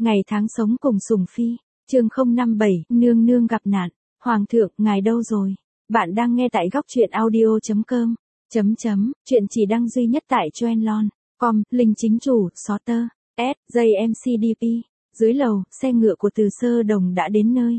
Ngày tháng sống cùng Sùng Phi, chương 057, nương nương gặp nạn. Hoàng thượng, ngài đâu rồi? Bạn đang nghe tại góc truyện audio.com. Chuyện chỉ đăng duy nhất tại Choenlon.com, Linh chính chủ, Sorter, SJMCDP. Dưới lầu, xe ngựa của Từ Sơ Đồng đã đến nơi.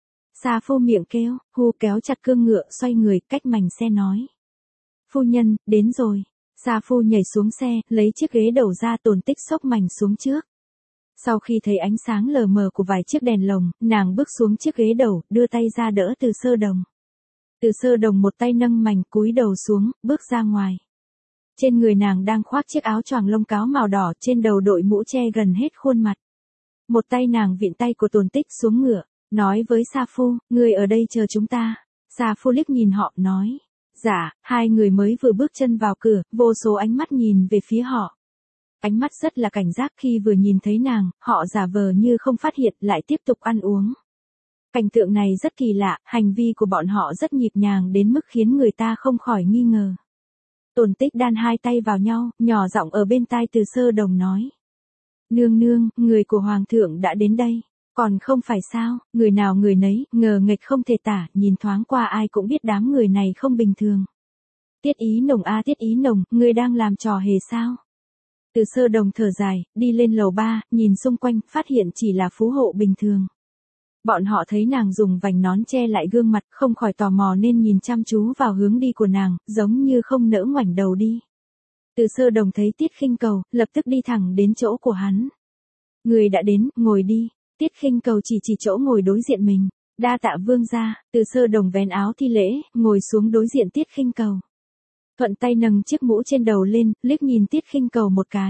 Sa Phu miệng kêu, Hu kéo chặt cương ngựa, xoay người, cách mành xe nói. Phu nhân, đến rồi. Sa Phu nhảy xuống xe, lấy chiếc ghế đầu ra, Tồn Tích xốc mành xuống trước. Sau khi thấy ánh sáng lờ mờ của vài chiếc đèn lồng, nàng bước xuống chiếc ghế đầu, đưa tay ra đỡ Từ Sơ Đồng. Từ Sơ Đồng một tay nâng mành, cúi đầu xuống, bước ra ngoài. Trên người nàng đang khoác chiếc áo choàng lông cáo màu đỏ, trên đầu đội mũ che gần hết khuôn mặt. Một tay nàng vịn tay của Tồn Tích xuống ngựa, nói với Sa Phu, người ở đây chờ chúng ta. Sa Phu liếc nhìn họ, nói. Dạ, hai người mới vừa bước chân vào cửa, vô số ánh mắt nhìn về phía họ. Ánh mắt rất là cảnh giác, khi vừa nhìn thấy nàng, họ giả vờ như không phát hiện, lại tiếp tục ăn uống. Cảnh tượng này rất kỳ lạ, hành vi của bọn họ rất nhịp nhàng đến mức khiến người ta không khỏi nghi ngờ. Tồn Tích đan hai tay vào nhau, nhỏ giọng ở bên tai Từ Sơ Đồng nói. Nương nương, người của Hoàng thượng đã đến đây. Còn không phải sao, người nào người nấy, ngờ nghệch không thể tả, nhìn thoáng qua ai cũng biết đám người này không bình thường. Tiết Ý Nồng a Tiết Ý Nồng, người đang làm trò hề sao? Từ Sơ Đồng thở dài, đi lên lầu 3, nhìn xung quanh, phát hiện chỉ là phú hộ bình thường. Bọn họ thấy nàng dùng vành nón che lại gương mặt, không khỏi tò mò nên nhìn chăm chú vào hướng đi của nàng, giống như không nỡ ngoảnh đầu đi. Từ Sơ Đồng thấy Tiết Khinh Cầu, lập tức đi thẳng đến chỗ của hắn. Người đã đến, ngồi đi. Tiết Khinh Cầu chỉ chỗ ngồi đối diện mình. Đa tạ vương gia. Từ Sơ Đồng vén áo thi lễ, ngồi xuống đối diện Tiết Khinh Cầu. Thuận tay nâng chiếc mũ trên đầu lên, liếc nhìn Tiết Khinh Cầu một cái.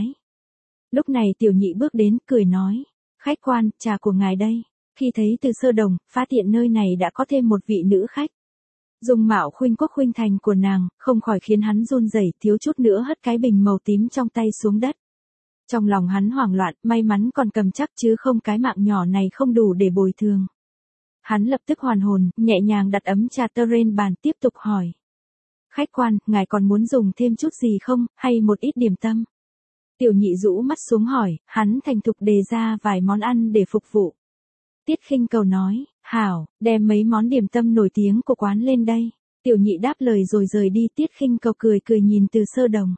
Lúc này Tiểu Nhị bước đến, cười nói. Khách quan, trà của ngài đây. Khi thấy Từ Sơ Đồng, phát hiện nơi này đã có thêm một vị nữ khách. Dung mạo khuynh quốc khuynh thành của nàng, không khỏi khiến hắn run rẩy, thiếu chút nữa hất cái bình màu tím trong tay xuống đất. Trong lòng hắn hoảng loạn, may mắn còn cầm chắc chứ không cái mạng nhỏ này không đủ để bồi thường. Hắn lập tức hoàn hồn, nhẹ nhàng đặt ấm trà tơ lên bàn, tiếp tục hỏi. Khách quan, ngài còn muốn dùng thêm chút gì không, hay một ít điểm tâm? Tiểu Nhị rũ mắt xuống hỏi, hắn thành thục đề ra vài món ăn để phục vụ. Tiết Khinh Cầu nói, hảo, đem mấy món điểm tâm nổi tiếng của quán lên đây. Tiểu Nhị đáp lời rồi rời đi. Tiết Khinh Cầu cười nhìn Từ Sơ Đồng.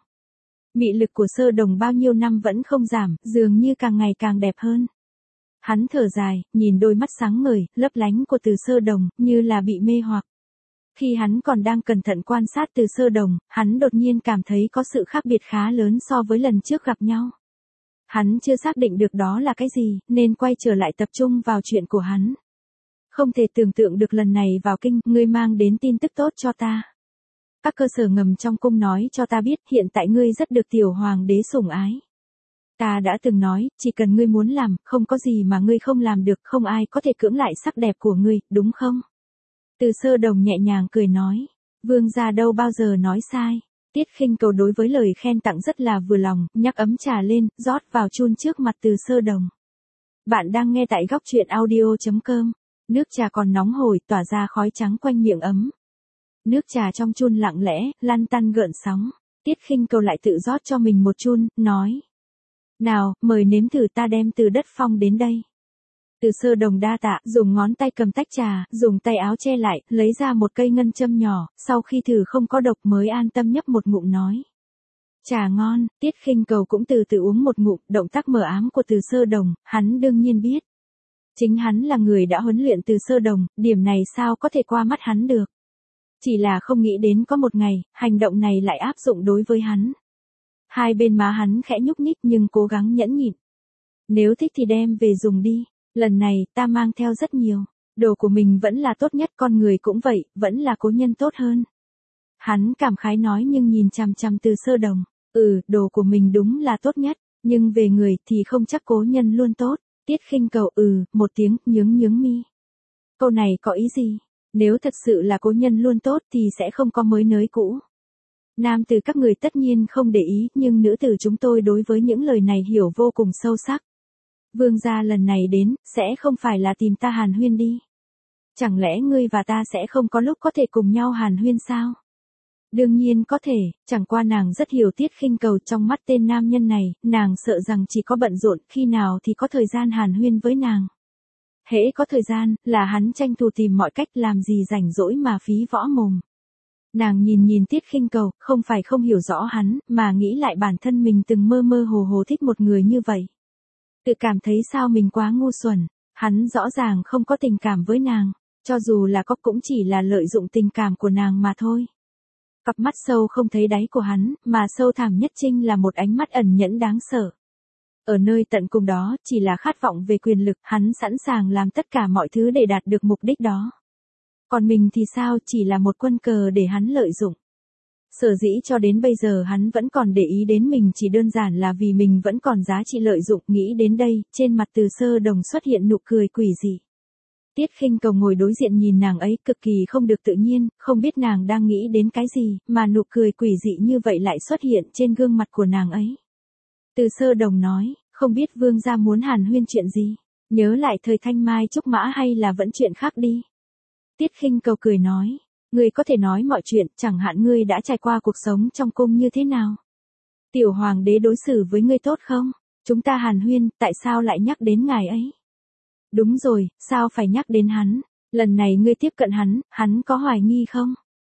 Mị lực của Sơ Đồng bao nhiêu năm vẫn không giảm, dường như càng ngày càng đẹp hơn. Hắn thở dài, nhìn đôi mắt sáng ngời, lấp lánh của Từ Sơ Đồng, như là bị mê hoặc. Khi hắn còn đang cẩn thận quan sát Từ Sơ Đồng, hắn đột nhiên cảm thấy có sự khác biệt khá lớn so với lần trước gặp nhau. Hắn chưa xác định được đó là cái gì, nên quay trở lại tập trung vào chuyện của hắn. Không thể tưởng tượng được lần này vào kinh, ngươi mang đến tin tức tốt cho ta. Các cơ sở ngầm trong cung nói cho ta biết hiện tại ngươi rất được tiểu hoàng đế sủng ái. Ta đã từng nói, chỉ cần ngươi muốn làm, không có gì mà ngươi không làm được, không ai có thể cưỡng lại sắc đẹp của ngươi, đúng không? Từ Sơ Đồng nhẹ nhàng cười nói, vương gia đâu bao giờ nói sai. Tiết Khinh Cầu đối với lời khen tặng rất là vừa lòng, nhắc ấm trà lên, rót vào chun trước mặt Từ Sơ Đồng. Bạn đang nghe tại góc truyện audio.com. Nước trà còn nóng hổi, tỏa ra khói trắng quanh miệng ấm. Nước trà trong chun lặng lẽ, lăn tăn gợn sóng. Tiết Khinh Cầu lại tự rót cho mình một chun, nói. Nào, mời nếm thử, ta đem từ đất phong đến đây. Từ Sơ Đồng đa tạ, dùng ngón tay cầm tách trà, dùng tay áo che lại, lấy ra một cây ngân châm nhỏ, sau khi thử không có độc mới an tâm nhấp một ngụm nói. Trà ngon. Tiết Khinh Cầu cũng từ từ uống một ngụm. Động tác mờ ám của Từ Sơ Đồng, hắn đương nhiên biết. Chính hắn là người đã huấn luyện Từ Sơ Đồng, điểm này sao có thể qua mắt hắn được. Chỉ là không nghĩ đến có một ngày, hành động này lại áp dụng đối với hắn. Hai bên má hắn khẽ nhúc nhích nhưng cố gắng nhẫn nhịn. Nếu thích thì đem về dùng đi. Lần này, ta mang theo rất nhiều. Đồ của mình vẫn là tốt nhất, con người cũng vậy, vẫn là cố nhân tốt hơn. Hắn cảm khái nói nhưng nhìn chằm chằm Từ Sơ Đồng. Đồ của mình đúng là tốt nhất, nhưng về người thì không chắc cố nhân luôn tốt. Tiết Khinh Cầu một tiếng, nhướng mi. Câu này có ý gì? Nếu thật sự là cố nhân luôn tốt thì sẽ không có mới nới cũ. Nam tử các người tất nhiên không để ý, nhưng nữ tử chúng tôi đối với những lời này hiểu vô cùng sâu sắc. Vương gia lần này đến, sẽ không phải là tìm ta hàn huyên đi. Chẳng lẽ ngươi và ta sẽ không có lúc có thể cùng nhau hàn huyên sao? Đương nhiên có thể, chẳng qua nàng rất hiểu Tiết Khinh Cầu trong mắt tên nam nhân này, nàng sợ rằng chỉ có bận rộn, khi nào thì có thời gian hàn huyên với nàng. Hễ có thời gian, là hắn tranh thủ tìm mọi cách làm gì rảnh rỗi mà phí võ mồm. Nàng nhìn Tiết Khinh Cầu, không phải không hiểu rõ hắn, mà nghĩ lại bản thân mình từng mơ mơ hồ hồ thích một người như vậy. Tự cảm thấy sao mình quá ngu xuẩn, hắn rõ ràng không có tình cảm với nàng, cho dù là có cũng chỉ là lợi dụng tình cảm của nàng mà thôi. Cặp mắt sâu không thấy đáy của hắn, mà sâu thẳm nhất chính là một ánh mắt ẩn nhẫn đáng sợ. Ở nơi tận cùng đó, chỉ là khát vọng về quyền lực, hắn sẵn sàng làm tất cả mọi thứ để đạt được mục đích đó. Còn mình thì sao, chỉ là một quân cờ để hắn lợi dụng. Sở dĩ cho đến bây giờ hắn vẫn còn để ý đến mình chỉ đơn giản là vì mình vẫn còn giá trị lợi dụng. Nghĩ đến đây, trên mặt Từ Sơ Đồng xuất hiện nụ cười quỷ dị. Tiết Khinh Cầu ngồi đối diện nhìn nàng ấy cực kỳ không được tự nhiên, không biết nàng đang nghĩ đến cái gì, mà nụ cười quỷ dị như vậy lại xuất hiện trên gương mặt của nàng ấy. Từ Sơ Đồng nói, không biết vương gia muốn hàn huyên chuyện gì, nhớ lại thời thanh mai trúc mã hay là vẫn chuyện khác đi. Tiết Khinh Cầu cười nói, ngươi có thể nói mọi chuyện, chẳng hạn ngươi đã trải qua cuộc sống trong cung như thế nào. Tiểu hoàng đế đối xử với ngươi tốt không? Chúng ta hàn huyên, tại sao lại nhắc đến ngài ấy? Đúng rồi, sao phải nhắc đến hắn? Lần này ngươi tiếp cận hắn có hoài nghi không?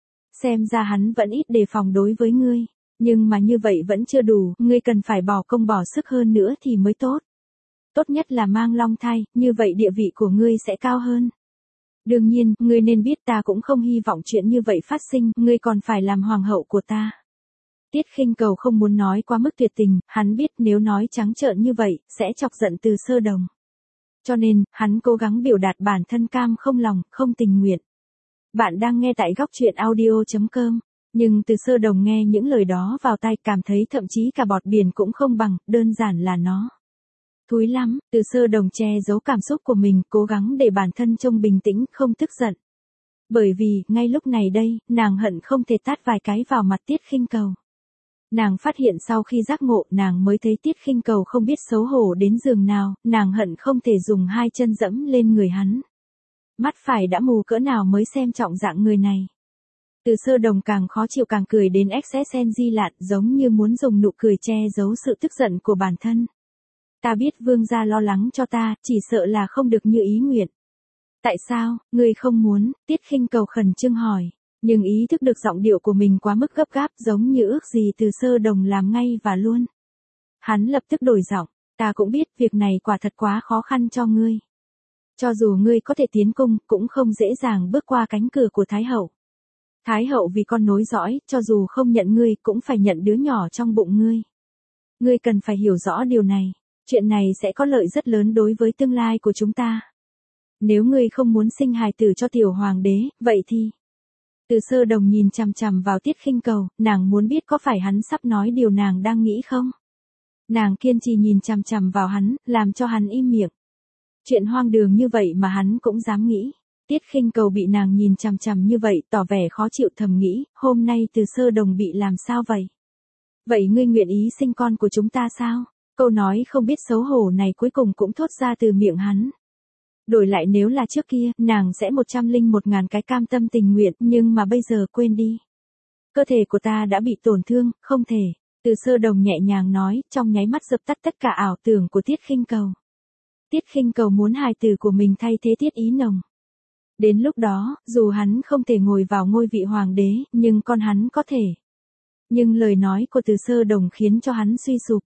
Xem ra hắn vẫn ít đề phòng đối với ngươi. Nhưng mà như vậy vẫn chưa đủ, ngươi cần phải bỏ công bỏ sức hơn nữa thì mới tốt. Tốt nhất là mang long thai, như vậy địa vị của ngươi sẽ cao hơn. Đương nhiên, ngươi nên biết ta cũng không hy vọng chuyện như vậy phát sinh, ngươi còn phải làm hoàng hậu của ta. Tiết Khinh Cầu không muốn nói quá mức tuyệt tình, hắn biết nếu nói trắng trợn như vậy, sẽ chọc giận Từ Sơ Đồng. Cho nên, hắn cố gắng biểu đạt bản thân cam không lòng, không tình nguyện. Bạn đang nghe tại góc truyện audio.com. Nhưng Từ Sơ Đồng nghe những lời đó vào tai cảm thấy thậm chí cả bọt biển cũng không bằng, đơn giản là nó. Thúi lắm, Từ Sơ Đồng che giấu cảm xúc của mình, cố gắng để bản thân trông bình tĩnh, không tức giận. Bởi vì, ngay lúc này đây, nàng hận không thể tát vài cái vào mặt Tiết Khinh Cầu. Nàng phát hiện sau khi giác ngộ, nàng mới thấy Tiết Khinh Cầu không biết xấu hổ đến giường nào, nàng hận không thể dùng hai chân dẫm lên người hắn. Mắt phải đã mù cỡ nào mới xem trọng dạng người này. Từ Sơ Đồng càng khó chịu càng cười đến XSNG lạn, giống như muốn dùng nụ cười che giấu sự tức giận của bản thân. Ta biết vương gia lo lắng cho ta, chỉ sợ là không được như ý nguyện. Tại sao, ngươi không muốn? Tiết Khinh Cầu khẩn trương hỏi, nhưng ý thức được giọng điệu của mình quá mức gấp gáp, giống như ước gì Từ Sơ Đồng làm ngay và luôn. Hắn lập tức đổi giọng, ta cũng biết việc này quả thật quá khó khăn cho ngươi. Cho dù ngươi có thể tiến cung, cũng không dễ dàng bước qua cánh cửa của Thái Hậu. Thái Hậu vì con nối dõi, cho dù không nhận ngươi, cũng phải nhận đứa nhỏ trong bụng ngươi. Ngươi cần phải hiểu rõ điều này. Chuyện này sẽ có lợi rất lớn đối với tương lai của chúng ta. Nếu ngươi không muốn sinh hài tử cho tiểu hoàng đế, vậy thì... Từ Sơ Đồng nhìn chằm chằm vào Tiết Khinh Cầu, nàng muốn biết có phải hắn sắp nói điều nàng đang nghĩ không? Nàng kiên trì nhìn chằm chằm vào hắn, làm cho hắn im miệng. Chuyện hoang đường như vậy mà hắn cũng dám nghĩ. Tiết Khinh Cầu bị nàng nhìn chằm chằm như vậy, tỏ vẻ khó chịu thầm nghĩ, hôm nay Từ Sơ Đồng bị làm sao vậy? Vậy ngươi nguyện ý sinh con của chúng ta sao? Câu nói không biết xấu hổ này cuối cùng cũng thốt ra từ miệng hắn. Đổi lại nếu là trước kia, nàng sẽ 101.000 cái cam tâm tình nguyện, nhưng mà bây giờ quên đi. Cơ thể của ta đã bị tổn thương, không thể. Từ Sơ Đồng nhẹ nhàng nói, trong nháy mắt dập tắt tất cả ảo tưởng của Tiết Khinh Cầu. Tiết Khinh Cầu muốn hài tử của mình thay thế Tiết Ý Nồng. Đến lúc đó, dù hắn không thể ngồi vào ngôi vị hoàng đế, nhưng con hắn có thể. Nhưng lời nói của Từ Sơ Đồng khiến cho hắn suy sụp.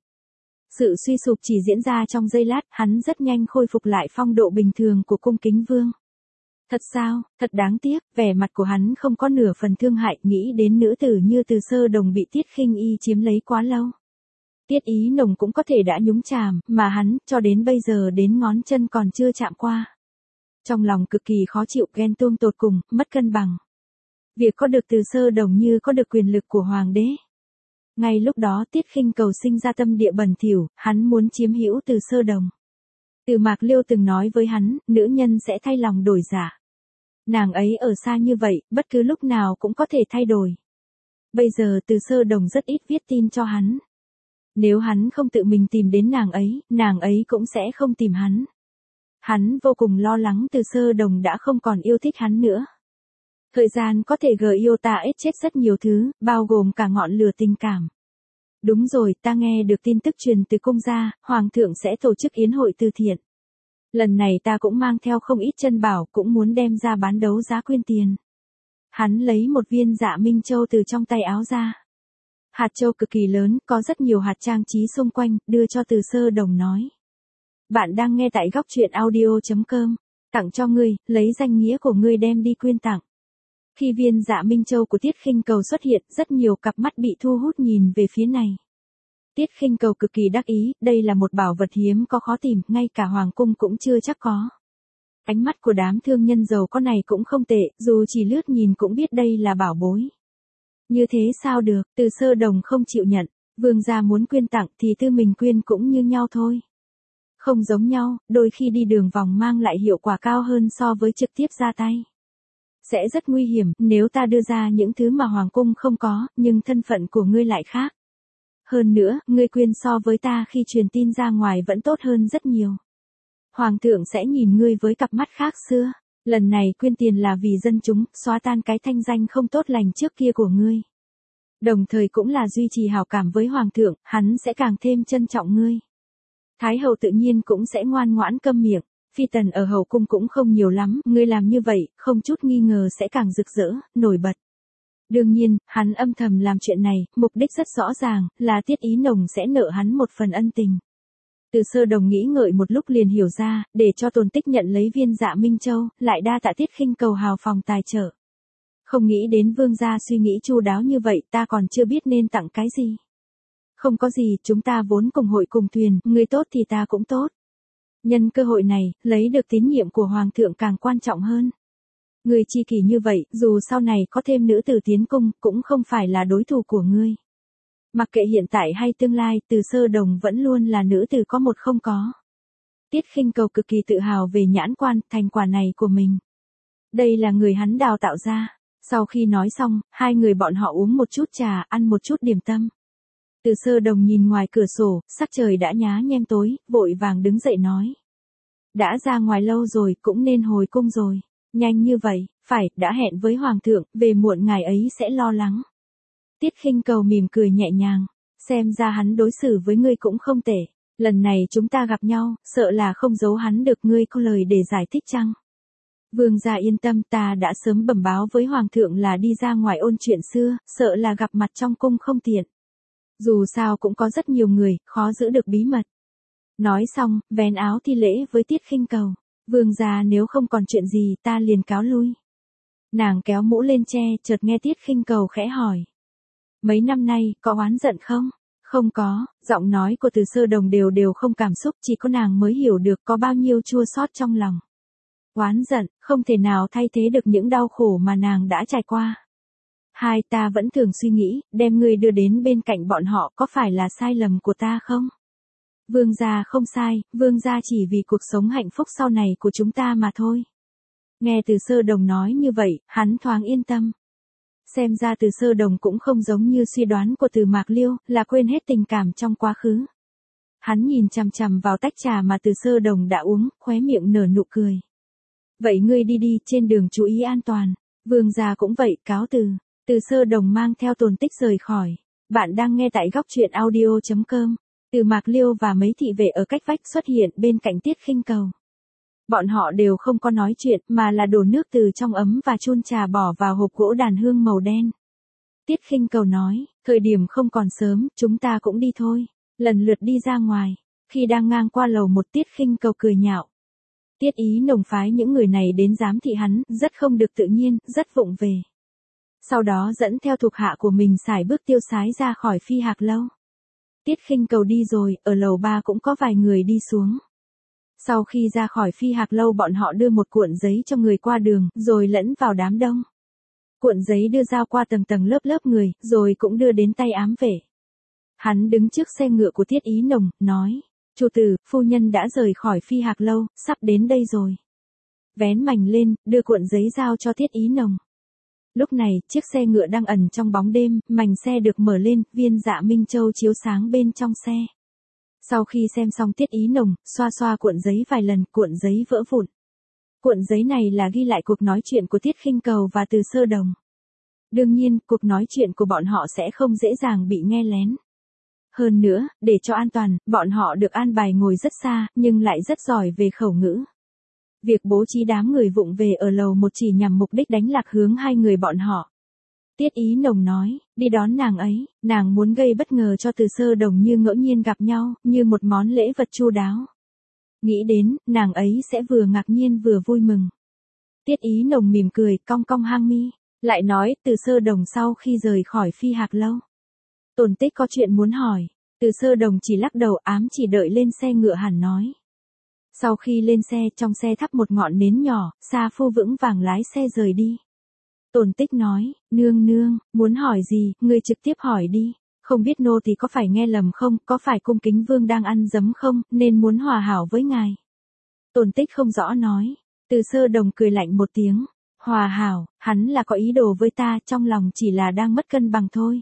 Sự suy sụp chỉ diễn ra trong giây lát, hắn rất nhanh khôi phục lại phong độ bình thường của cung kính vương. Thật sao, thật đáng tiếc, vẻ mặt của hắn không có nửa phần thương hại, nghĩ đến nữ tử như Từ Sơ Đồng bị Tiết Khinh Y chiếm lấy quá lâu. Tiết Ý Nồng cũng có thể đã nhúng chàm, mà hắn, cho đến bây giờ đến ngón chân còn chưa chạm qua. Trong lòng cực kỳ khó chịu, ghen tuông tột cùng, mất cân bằng. Việc có được Từ Sơ Đồng như có được quyền lực của hoàng đế. Ngay lúc đó Tiết Khinh Cầu sinh ra tâm địa bẩn thỉu, hắn muốn chiếm hữu Từ Sơ Đồng. Từ Mạc Liêu từng nói với hắn, nữ nhân sẽ thay lòng đổi dạ. Nàng ấy ở xa như vậy, bất cứ lúc nào cũng có thể thay đổi. Bây giờ Từ Sơ Đồng rất ít viết tin cho hắn. Nếu hắn không tự mình tìm đến nàng ấy cũng sẽ không tìm hắn. Hắn vô cùng lo lắng Từ Sơ Đồng đã không còn yêu thích hắn nữa. Thời gian có thể gợi yêu ta ết chết rất nhiều thứ, bao gồm cả ngọn lửa tình cảm. Đúng rồi, ta nghe được tin tức truyền từ cung gia, Hoàng thượng sẽ tổ chức yến hội từ thiện. Lần này ta cũng mang theo không ít chân bảo, cũng muốn đem ra bán đấu giá quyên tiền. Hắn lấy một viên Dạ Minh Châu từ trong tay áo ra. Hạt châu cực kỳ lớn, có rất nhiều hạt trang trí xung quanh, đưa cho Từ Sơ Đồng nói. Bạn đang nghe tại góc truyện audio.com. Tặng cho ngươi, lấy danh nghĩa của ngươi đem đi quyên tặng. Khi viên Dạ Minh Châu của Tiết Khinh Cầu xuất hiện, rất nhiều cặp mắt bị thu hút nhìn về phía này. Tiết Khinh Cầu cực kỳ đắc ý, đây là một bảo vật hiếm có khó tìm, ngay cả hoàng cung cũng chưa chắc có. Ánh mắt của đám thương nhân giàu có này cũng không tệ, dù chỉ lướt nhìn cũng biết đây là bảo bối. Như thế sao được, Từ Sơ Đồng không chịu nhận, vương gia muốn quyên tặng thì tư mình quyên cũng như nhau thôi. Không giống nhau, đôi khi đi đường vòng mang lại hiệu quả cao hơn so với trực tiếp ra tay. Sẽ rất nguy hiểm nếu ta đưa ra những thứ mà hoàng cung không có, nhưng thân phận của ngươi lại khác. Hơn nữa, ngươi quyên so với ta khi truyền tin ra ngoài vẫn tốt hơn rất nhiều. Hoàng thượng sẽ nhìn ngươi với cặp mắt khác xưa. Lần này quyên tiền là vì dân chúng, xóa tan cái thanh danh không tốt lành trước kia của ngươi. Đồng thời cũng là duy trì hảo cảm với hoàng thượng, hắn sẽ càng thêm trân trọng ngươi. Thái hậu tự nhiên cũng sẽ ngoan ngoãn câm miệng. Phi tần ở hậu cung cũng không nhiều lắm, ngươi làm như vậy, không chút nghi ngờ sẽ càng rực rỡ, nổi bật. Đương nhiên, hắn âm thầm làm chuyện này, mục đích rất rõ ràng, là Tiết Ý Nồng sẽ nợ hắn một phần ân tình. Từ Sơ Đồng nghĩ ngợi một lúc liền hiểu ra, để cho Tôn Tích nhận lấy viên Dạ Minh Châu, lại đa tạ Tiết Khinh Cầu hào phóng tài trợ. Không nghĩ đến vương gia suy nghĩ chu đáo như vậy, ta còn chưa biết nên tặng cái gì. Không có gì, chúng ta vốn cùng hội cùng thuyền, ngươi tốt thì ta cũng tốt. Nhân cơ hội này, lấy được tín nhiệm của hoàng thượng càng quan trọng hơn. Ngươi chi kỷ như vậy, dù sau này có thêm nữ tử tiến cung, cũng không phải là đối thủ của ngươi. Mặc kệ hiện tại hay tương lai, Từ Sơ Đồng vẫn luôn là nữ tử có một không có. Tiết Khinh Cầu cực kỳ tự hào về nhãn quan, thành quả này của mình. Đây là người hắn đào tạo ra. Sau khi nói xong, hai người bọn họ uống một chút trà, ăn một chút điểm tâm. Từ Sơ Đồng nhìn ngoài cửa sổ, sắc trời đã nhá nhem tối, vội vàng đứng dậy nói. Đã ra ngoài lâu rồi, cũng nên hồi cung rồi. Nhanh như vậy, phải, đã hẹn với hoàng thượng, về muộn ngày ấy sẽ lo lắng. Tiết Khinh Cầu mỉm cười nhẹ nhàng, xem ra hắn đối xử với ngươi cũng không tệ. Lần này chúng ta gặp nhau, sợ là không giấu hắn được, ngươi có lời để giải thích chăng? Vương gia yên tâm, ta đã sớm bẩm báo với hoàng thượng là đi ra ngoài ôn chuyện xưa, sợ là gặp mặt trong cung không tiện. Dù sao cũng có rất nhiều người, khó giữ được bí mật. Nói xong, vén áo thi lễ với Tiết Khinh Cầu. Vương gia nếu không còn chuyện gì ta liền cáo lui. Nàng kéo mũ lên che, chợt nghe Tiết Khinh Cầu khẽ hỏi. Mấy năm nay, có oán giận không? Không có, giọng nói của Từ Sơ Đồng đều không cảm xúc, chỉ có nàng mới hiểu được có bao nhiêu chua xót trong lòng. Oán giận, không thể nào thay thế được những đau khổ mà nàng đã trải qua. Hai, ta vẫn thường suy nghĩ, đem ngươi đưa đến bên cạnh bọn họ có phải là sai lầm của ta không? Vương gia không sai, vương gia chỉ vì cuộc sống hạnh phúc sau này của chúng ta mà thôi. Nghe Từ Sơ Đồng nói như vậy, hắn thoáng yên tâm. Xem ra Từ Sơ Đồng cũng không giống như suy đoán của Từ Mạc Liêu, là quên hết tình cảm trong quá khứ. Hắn nhìn chằm chằm vào tách trà mà Từ Sơ Đồng đã uống, khóe miệng nở nụ cười. Vậy ngươi đi đi, trên đường chú ý an toàn. Vương gia cũng vậy, cáo từ. Từ Sơ Đồng mang theo Tôn Tích rời khỏi. Bạn đang nghe tại góc truyện audio.com. Từ Mạc Liêu và mấy thị vệ ở cách vách xuất hiện bên cạnh Tiết Khinh Cầu. Bọn họ đều không có nói chuyện mà là đổ nước từ trong ấm và chun trà bỏ vào hộp gỗ đàn hương màu đen. Tiết Khinh Cầu nói, thời điểm không còn sớm, chúng ta cũng đi thôi. Lần lượt đi ra ngoài. Khi đang ngang qua lầu một, Tiết Khinh Cầu cười nhạo. Tiết Ý Nồng phái những người này đến giám thị hắn, rất không được tự nhiên, rất vụng về. Sau đó dẫn theo thuộc hạ của mình sải bước tiêu sái ra khỏi Phi Hạc Lâu. Tiết Khinh Cầu đi rồi, ở lầu 3 cũng có vài người đi xuống. Sau khi ra khỏi Phi Hạc Lâu bọn họ đưa một cuộn giấy cho người qua đường, rồi lẫn vào đám đông. Cuộn giấy đưa giao qua tầng tầng lớp lớp người, rồi cũng đưa đến tay ám vệ. Hắn đứng trước xe ngựa của Tiết Ý Nồng, nói, chủ tử, phu nhân đã rời khỏi Phi Hạc Lâu, sắp đến đây rồi. Vén mành lên, đưa cuộn giấy giao cho Tiết Ý Nồng. Lúc này, chiếc xe ngựa đang ẩn trong bóng đêm, mành xe được mở lên, viên Dạ Minh Châu chiếu sáng bên trong xe. Sau khi xem xong Tiết Ý Nồng, xoa xoa cuộn giấy vài lần, cuộn giấy vỡ vụn. Cuộn giấy này là ghi lại cuộc nói chuyện của Tiết Khinh Cầu và Từ Sơ Đồng. Đương nhiên, cuộc nói chuyện của bọn họ sẽ không dễ dàng bị nghe lén. Hơn nữa, để cho an toàn, bọn họ được an bài ngồi rất xa, nhưng lại rất giỏi về khẩu ngữ. Việc bố trí đám người vụng về ở lầu một chỉ nhằm mục đích đánh lạc hướng hai người bọn họ. Tiết Ý Nồng nói, đi đón nàng ấy, nàng muốn gây bất ngờ cho Từ Sơ Đồng như ngẫu nhiên gặp nhau, như một món lễ vật chu đáo. Nghĩ đến, nàng ấy sẽ vừa ngạc nhiên vừa vui mừng. Tiết Ý Nồng mỉm cười, cong cong hang mi, lại nói, Từ Sơ Đồng sau khi rời khỏi Phi Hạc Lâu. Tồn Tích có chuyện muốn hỏi, Từ Sơ Đồng chỉ lắc đầu ám chỉ đợi lên xe ngựa hẳn nói. Sau khi lên xe, trong xe thắp một ngọn nến nhỏ, Sa Phu vững vàng lái xe rời đi. Tồn Tích nói, nương nương, muốn hỏi gì, ngươi trực tiếp hỏi đi, không biết nô tỳ có phải nghe lầm không, có phải cung kính vương đang ăn dấm không, nên muốn hòa hảo với ngài. Tồn Tích không rõ nói, Từ Sơ Đồng cười lạnh một tiếng, hòa hảo, hắn là có ý đồ với ta, trong lòng chỉ là đang mất cân bằng thôi.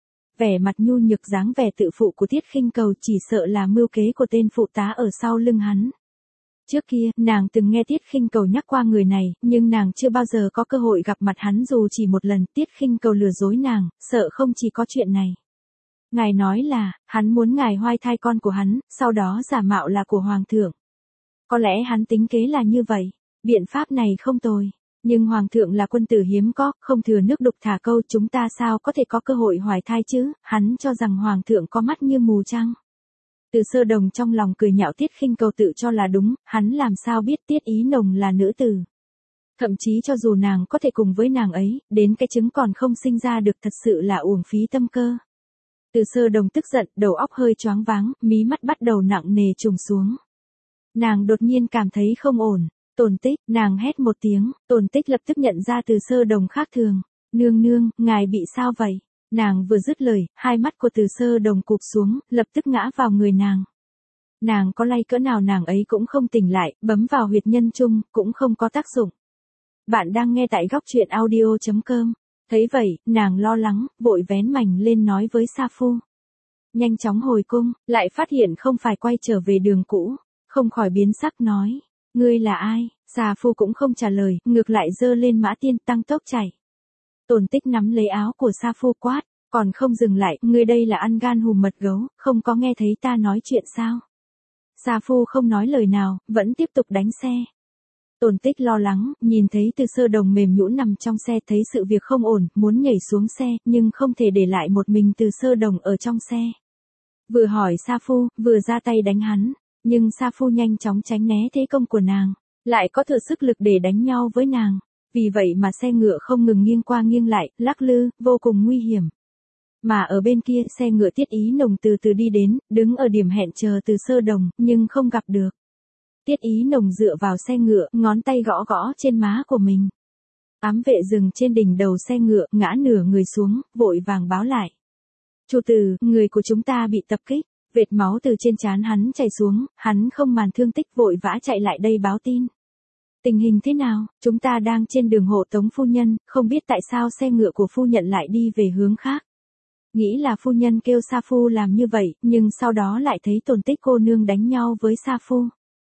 Vẻ mặt nhu nhược dáng vẻ tự phụ của Tiết Khinh Cầu chỉ sợ là mưu kế của tên phụ tá ở sau lưng hắn. Trước kia, nàng từng nghe Tiết Khinh Cầu nhắc qua người này, nhưng nàng chưa bao giờ có cơ hội gặp mặt hắn dù chỉ một lần. Tiết Khinh Cầu lừa dối nàng, sợ không chỉ có chuyện này. Ngài nói là, hắn muốn ngài hoài thai con của hắn, sau đó giả mạo là của hoàng thượng. Có lẽ hắn tính kế là như vậy, biện pháp này không tồi. Nhưng hoàng thượng là quân tử hiếm có, không thừa nước đục thả câu, chúng ta sao có thể có cơ hội hoài thai chứ, hắn cho rằng hoàng thượng có mắt như mù chăng. Từ Sơ Đồng trong lòng cười nhạo Tiết Khinh Cầu tự cho là đúng, hắn làm sao biết Tiết Ý Nồng là nữ tử. Thậm chí cho dù nàng có thể cùng với nàng ấy, đến cái trứng còn không sinh ra được thật sự là uổng phí tâm cơ. Từ Sơ Đồng tức giận, đầu óc hơi choáng váng, mí mắt bắt đầu nặng nề trùng xuống. Nàng đột nhiên cảm thấy không ổn. Tồn Tích, nàng hét một tiếng, Tồn Tích lập tức nhận ra Từ Sơ Đồng khác thường. Nương nương, ngài bị sao vậy? Nàng vừa dứt lời, hai mắt của Từ Sơ Đồng cụp xuống, lập tức ngã vào người nàng. Nàng có lay cỡ nào nàng ấy cũng không tỉnh lại, bấm vào huyệt nhân trung, cũng không có tác dụng. Bạn đang nghe tại góc truyện audio.com. Thấy vậy, nàng lo lắng, vội vén mành lên nói với Sa Phu. Nhanh chóng hồi cung, lại phát hiện không phải quay trở về đường cũ, không khỏi biến sắc nói. Ngươi là ai? Sa Phu cũng không trả lời, ngược lại giơ lên mã tiên tăng tốc chạy. Tồn Tích nắm lấy áo của Sa Phu quát, còn không dừng lại, ngươi đây là ăn gan hùm mật gấu, không có nghe thấy ta nói chuyện sao? Sa Phu không nói lời nào, vẫn tiếp tục đánh xe. Tồn Tích lo lắng, nhìn thấy Từ Sơ Đồng mềm nhũn nằm trong xe, thấy sự việc không ổn, muốn nhảy xuống xe, nhưng không thể để lại một mình Từ Sơ Đồng ở trong xe. Vừa hỏi Sa Phu, vừa ra tay đánh hắn, nhưng Sa Phu nhanh chóng tránh né thế công của nàng, lại có thừa sức lực để đánh nhau với nàng. Vì vậy mà xe ngựa không ngừng nghiêng qua nghiêng lại, lắc lư, vô cùng nguy hiểm. Mà ở bên kia, xe ngựa Tiết Ý Nồng từ từ đi đến, đứng ở điểm hẹn chờ Từ Sơ Đồng, nhưng không gặp được. Tiết Ý Nồng dựa vào xe ngựa, ngón tay gõ gõ trên má của mình. Ám vệ dừng trên đỉnh đầu xe ngựa, ngã nửa người xuống, vội vàng báo lại. Chủ tử, người của chúng ta bị tập kích, vệt máu từ trên trán hắn chảy xuống, hắn không màng thương tích vội vã chạy lại đây báo tin. Tình hình thế nào, chúng ta đang trên đường hộ tống phu nhân, không biết tại sao xe ngựa của phu nhận lại đi về hướng khác. Nghĩ là phu nhân kêu Sa Phu làm như vậy, nhưng sau đó lại thấy Tồn Tích cô nương đánh nhau với Sa Phu.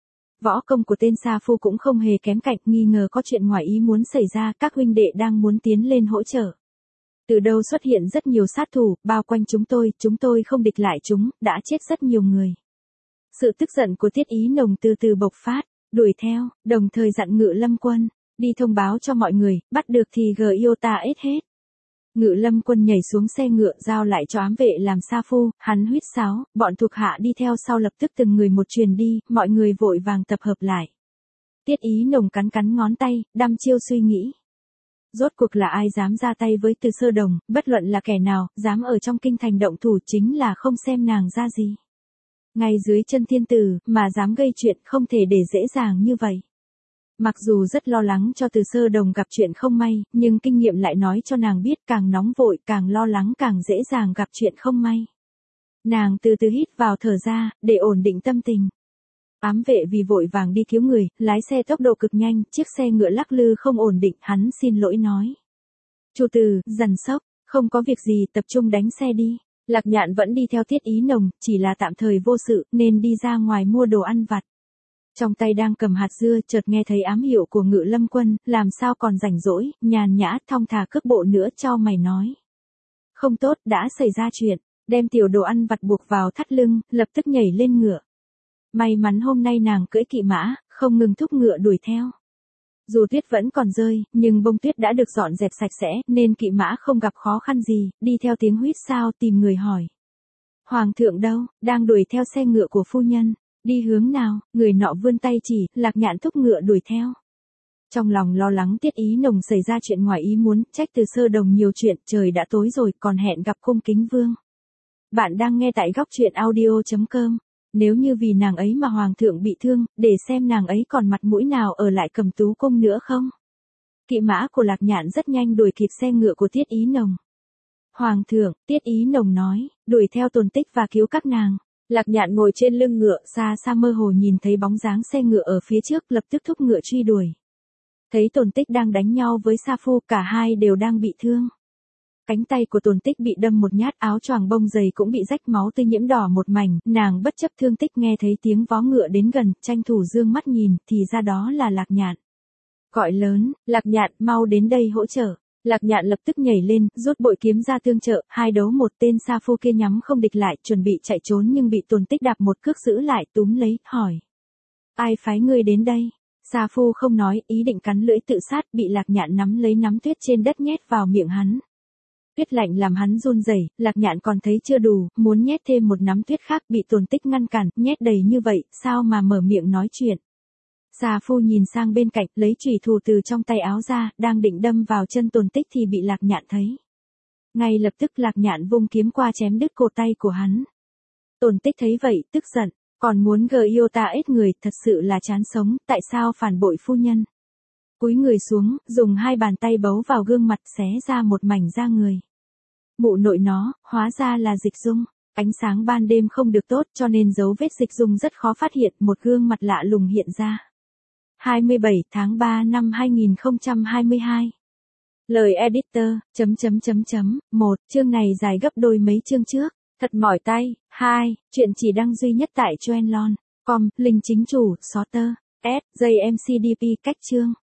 Võ công của tên Sa Phu cũng không hề kém cạnh, nghi ngờ có chuyện ngoài ý muốn xảy ra, các huynh đệ đang muốn tiến lên hỗ trợ. Từ đâu xuất hiện rất nhiều sát thủ, bao quanh chúng tôi không địch lại chúng, đã chết rất nhiều người. Sự tức giận của Tiết Ý Nồng từ từ bộc phát, đuổi theo, đồng thời dặn Ngự Lâm Quân, đi thông báo cho mọi người, bắt được thì Giota hết. Ngự Lâm Quân nhảy xuống xe ngựa giao lại cho ám vệ làm Sa Phu, hắn huýt sáo, bọn thuộc hạ đi theo sau lập tức từng người một truyền đi, mọi người vội vàng tập hợp lại. Tiết Ý Nồng cắn cắn ngón tay, đăm chiêu suy nghĩ. Rốt cuộc là ai dám ra tay với Từ Sơ Đồng, bất luận là kẻ nào, dám ở trong kinh thành động thủ chính là không xem nàng ra gì. Ngay dưới chân thiên tử, mà dám gây chuyện không thể để dễ dàng như vậy. Mặc dù rất lo lắng cho Từ Sơ Đồng gặp chuyện không may, nhưng kinh nghiệm lại nói cho nàng biết càng nóng vội càng lo lắng càng dễ dàng gặp chuyện không may. Nàng từ từ hít vào thở ra, để ổn định tâm tình. Ám vệ vì vội vàng đi cứu người, lái xe tốc độ cực nhanh, chiếc xe ngựa lắc lư không ổn định, hắn xin lỗi nói. Chủ tử, dần sốc, không có việc gì, tập trung đánh xe đi. Lạc Nhạn vẫn đi theo Tiết Ý Nồng, chỉ là tạm thời vô sự, nên đi ra ngoài mua đồ ăn vặt. Trong tay đang cầm hạt dưa chợt nghe thấy ám hiệu của Ngự Lâm Quân, làm sao còn rảnh rỗi, nhàn nhã thong thả cước bộ nữa cho mày nói. Không tốt, đã xảy ra chuyện, đem tiểu đồ ăn vặt buộc vào thắt lưng, lập tức nhảy lên ngựa. May mắn hôm nay nàng cưỡi kỵ mã, không ngừng thúc ngựa đuổi theo. Dù tuyết vẫn còn rơi, nhưng bông tuyết đã được dọn dẹp sạch sẽ, nên kỵ mã không gặp khó khăn gì, đi theo tiếng huýt sáo tìm người hỏi. Hoàng thượng đâu, đang đuổi theo xe ngựa của phu nhân, đi hướng nào, người nọ vươn tay chỉ, Lạc Nhạn thúc ngựa đuổi theo. Trong lòng lo lắng Tiết Ý Nồng xảy ra chuyện ngoài ý muốn, trách Từ Sơ Đồng nhiều chuyện, trời đã tối rồi, còn hẹn gặp Cung Kính Vương. Bạn đang nghe tại góc truyện audio.com. Nếu như vì nàng ấy mà hoàng thượng bị thương, để xem nàng ấy còn mặt mũi nào ở lại Cẩm Tú cung nữa không? Kỵ mã của Lạc Nhạn rất nhanh đuổi kịp xe ngựa của Tiết Ý Nồng. Hoàng thượng, Tiết Ý Nồng nói, đuổi theo Tồn Tích và cứu các nàng. Lạc Nhạn ngồi trên lưng ngựa, xa xa mơ hồ nhìn thấy bóng dáng xe ngựa ở phía trước, lập tức thúc ngựa truy đuổi. Thấy Tồn Tích đang đánh nhau với Sa Phu, cả hai đều đang bị thương. Cánh tay của Tồn Tích bị đâm một nhát, áo choàng bông dày cũng bị rách máu tươi nhiễm đỏ một mảnh, nàng bất chấp thương tích nghe thấy tiếng vó ngựa đến gần, tranh thủ dương mắt nhìn, thì ra đó là Lạc Nhạn. Gọi lớn, Lạc Nhạn, mau đến đây hỗ trợ. Lạc Nhạn lập tức nhảy lên, rút bội kiếm ra tương trợ, hai đấu một, tên Sa Phu kia nhắm không địch lại, chuẩn bị chạy trốn nhưng bị Tồn Tích đạp một cước giữ lại, túm lấy, hỏi. Ai phái ngươi đến đây? Sa Phu không nói, ý định cắn lưỡi tự sát, bị Lạc Nhạn nắm lấy nắm tuyết trên đất nhét vào miệng hắn. Tuyết lạnh làm hắn run rẩy, Lạc Nhạn còn thấy chưa đủ, muốn nhét thêm một nắm tuyết khác, bị Tồn Tích ngăn cản, nhét đầy như vậy, sao mà mở miệng nói chuyện. Sa Phu nhìn sang bên cạnh, lấy chùy thủ từ trong tay áo ra, đang định đâm vào chân Tồn Tích thì bị Lạc Nhạn thấy. Ngay lập tức Lạc Nhạn vung kiếm qua chém đứt cổ tay của hắn. Tồn Tích thấy vậy, tức giận, còn muốn gờ yêu ta ết người, thật sự là chán sống, tại sao phản bội phu nhân. Cúi người xuống, dùng hai bàn tay bấu vào gương mặt, xé ra một mảnh da người. Mụ nội nó, hóa ra là Dịch Dung. Ánh sáng ban đêm không được tốt cho nên dấu vết Dịch Dung rất khó phát hiện, một gương mặt lạ lùng hiện ra. 27 tháng 3 năm 2022. Lời editor, một, chương này dài gấp đôi mấy chương trước. Thật mỏi tay. 2, chuyện chỉ đăng duy nhất tại Choenlon.com, link chính chủ, Sorter, S, JMCDP, cách chương.